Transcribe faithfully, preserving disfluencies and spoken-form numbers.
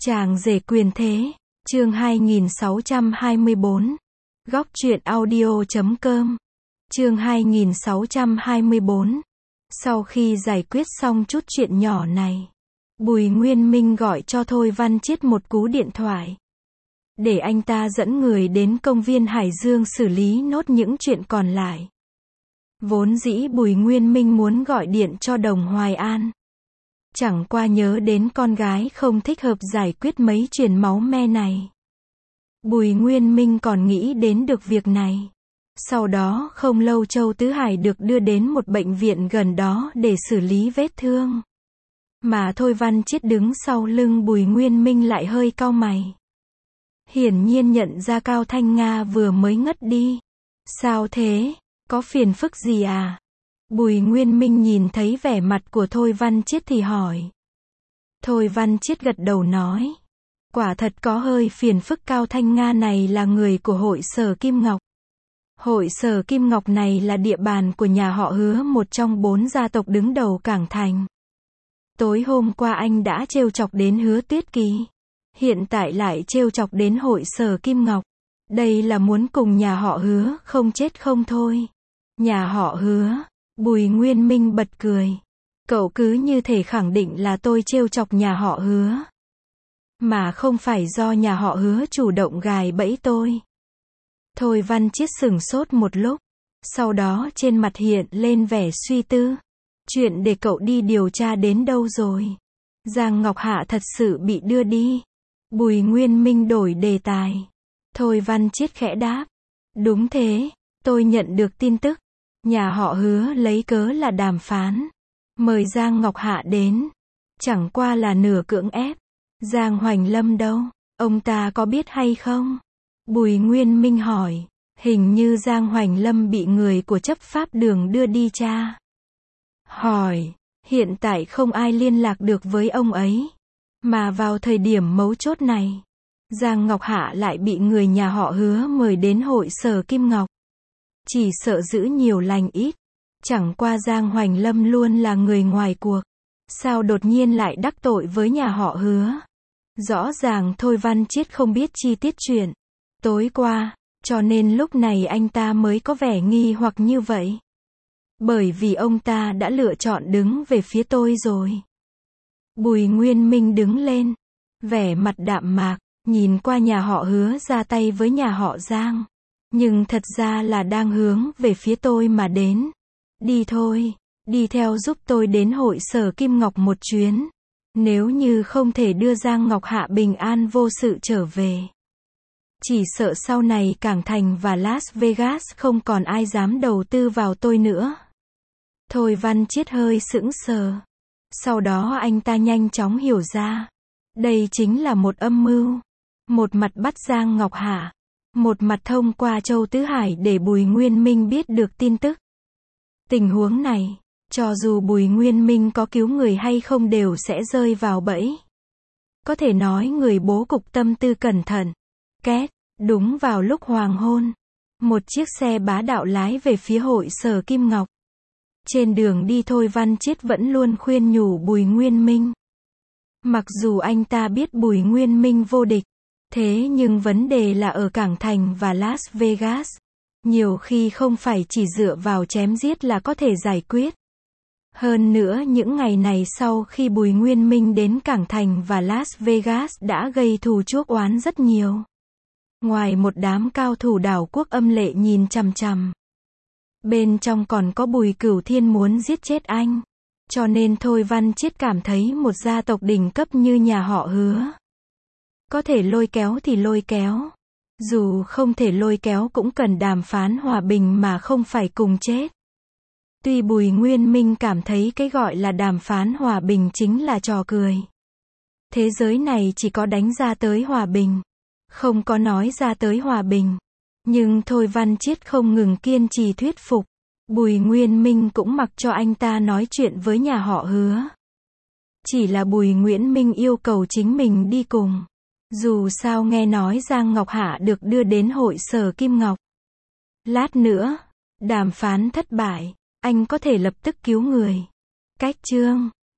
Chàng rể quyền thế, chương hai nghìn sáu trăm hai mươi bốn. Góc truyện audio chấm com. Chương hai nghìn sáu trăm hai mươi bốn. Sau khi giải quyết xong chút chuyện nhỏ này, Bùi Nguyên Minh gọi cho Thôi Văn Chiết một cú điện thoại, để anh ta dẫn người đến công viên Hải Dương xử lý nốt những chuyện còn lại. Vốn dĩ Bùi Nguyên Minh muốn gọi điện cho Đồng Hoài An, chẳng qua nhớ đến con gái không thích hợp giải quyết mấy chuyện máu me này. Bùi Nguyên Minh còn nghĩ đến được việc này. Sau đó không lâu Châu Tứ Hải được đưa đến một bệnh viện gần đó để xử lý vết thương. Mà Thôi Văn Chiết đứng sau lưng Bùi Nguyên Minh lại hơi cau mày. Hiển nhiên nhận ra Cao Thanh Nga vừa mới ngất đi. Sao thế? Có phiền phức gì à? Bùi Nguyên Minh nhìn thấy vẻ mặt của Thôi Văn Chiết thì hỏi. Thôi Văn Chiết gật đầu nói. Quả thật có hơi phiền phức. Cao Thanh Nga này là người của hội sở Kim Ngọc. Hội sở Kim Ngọc này là địa bàn của nhà họ Hứa, một trong bốn gia tộc đứng đầu Cảng Thành. Tối hôm qua anh đã trêu chọc đến Hứa Tuyết Kỳ. Hiện tại lại trêu chọc đến hội sở Kim Ngọc. Đây là muốn cùng nhà họ Hứa không chết không thôi. Nhà họ Hứa. Bùi Nguyên Minh bật cười. Cậu cứ như thể khẳng định là tôi trêu chọc nhà họ Hứa, mà không phải do nhà họ Hứa chủ động gài bẫy tôi. Thôi Văn Chiết sửng sốt một lúc, sau đó trên mặt hiện lên vẻ suy tư. Chuyện để cậu đi điều tra đến đâu rồi? Giang Ngọc Hạ thật sự bị đưa đi? Bùi Nguyên Minh đổi đề tài. Thôi Văn Chiết khẽ đáp. Đúng thế, tôi nhận được tin tức. Nhà họ Hứa lấy cớ là đàm phán, mời Giang Ngọc Hạ đến. Chẳng qua là nửa cưỡng ép. Giang Hoành Lâm đâu? Ông ta có biết hay không? Bùi Nguyên Minh hỏi. Hình như Giang Hoành Lâm bị người của chấp pháp đường đưa đi tra. Hỏi. Hiện tại không ai liên lạc được với ông ấy. Mà vào thời điểm mấu chốt này, Giang Ngọc Hạ lại bị người nhà họ Hứa mời đến hội sở Kim Ngọc. Chỉ sợ giữ nhiều lành ít. Chẳng qua Giang Hoành Lâm luôn là người ngoài cuộc. Sao đột nhiên lại đắc tội với nhà họ Hứa? Rõ ràng Thôi Văn Chiết không biết chi tiết chuyện tối qua, cho nên lúc này anh ta mới có vẻ nghi hoặc như vậy. Bởi vì ông ta đã lựa chọn đứng về phía tôi rồi. Bùi Nguyên Minh đứng lên, vẻ mặt đạm mạc, nhìn qua nhà họ Hứa ra tay với nhà họ Giang. Nhưng thật ra là đang hướng về phía tôi mà đến. Đi thôi, đi theo giúp tôi đến hội sở Kim Ngọc một chuyến. Nếu như không thể đưa Giang Ngọc Hạ bình an vô sự trở về, chỉ sợ sau này Cảng Thành và Las Vegas không còn ai dám đầu tư vào tôi nữa. Thôi Văn Chiết hơi sững sờ. Sau đó anh ta nhanh chóng hiểu ra. Đây chính là một âm mưu. Một mặt bắt Giang Ngọc Hạ, một mặt thông qua Châu Tứ Hải để Bùi Nguyên Minh biết được tin tức. Tình huống này, cho dù Bùi Nguyên Minh có cứu người hay không đều sẽ rơi vào bẫy. Có thể nói người bố cục tâm tư cẩn thận. Két, đúng vào lúc hoàng hôn, một chiếc xe bá đạo lái về phía hội sở Kim Ngọc. Trên đường đi Thôi Văn Chiết vẫn luôn khuyên nhủ Bùi Nguyên Minh. Mặc dù anh ta biết Bùi Nguyên Minh vô địch, thế nhưng vấn đề là ở Cảng Thành và Las Vegas. Nhiều khi không phải chỉ dựa vào chém giết là có thể giải quyết. Hơn nữa những ngày này sau khi Bùi Nguyên Minh đến Cảng Thành và Las Vegas đã gây thù chuốc oán rất nhiều. Ngoài một đám cao thủ đảo quốc âm lệ nhìn chằm chằm, bên trong còn có Bùi Cửu Thiên muốn giết chết anh. Cho nên Thôi Văn Chiết cảm thấy một gia tộc đỉnh cấp như nhà họ Hứa, có thể lôi kéo thì lôi kéo. Dù không thể lôi kéo cũng cần đàm phán hòa bình mà không phải cùng chết. Tuy Bùi Nguyên Minh cảm thấy cái gọi là đàm phán hòa bình chính là trò cười. Thế giới này chỉ có đánh ra tới hòa bình, không có nói ra tới hòa bình. Nhưng Thôi Văn Chiết không ngừng kiên trì thuyết phục. Bùi Nguyên Minh cũng mặc cho anh ta nói chuyện với nhà họ Hứa. Chỉ là Bùi Nguyễn Minh yêu cầu chính mình đi cùng. Dù sao nghe nói Giang Ngọc Hạ được đưa đến hội sở Kim Ngọc. Lát nữa, đàm phán thất bại, anh có thể lập tức cứu người. Cách chương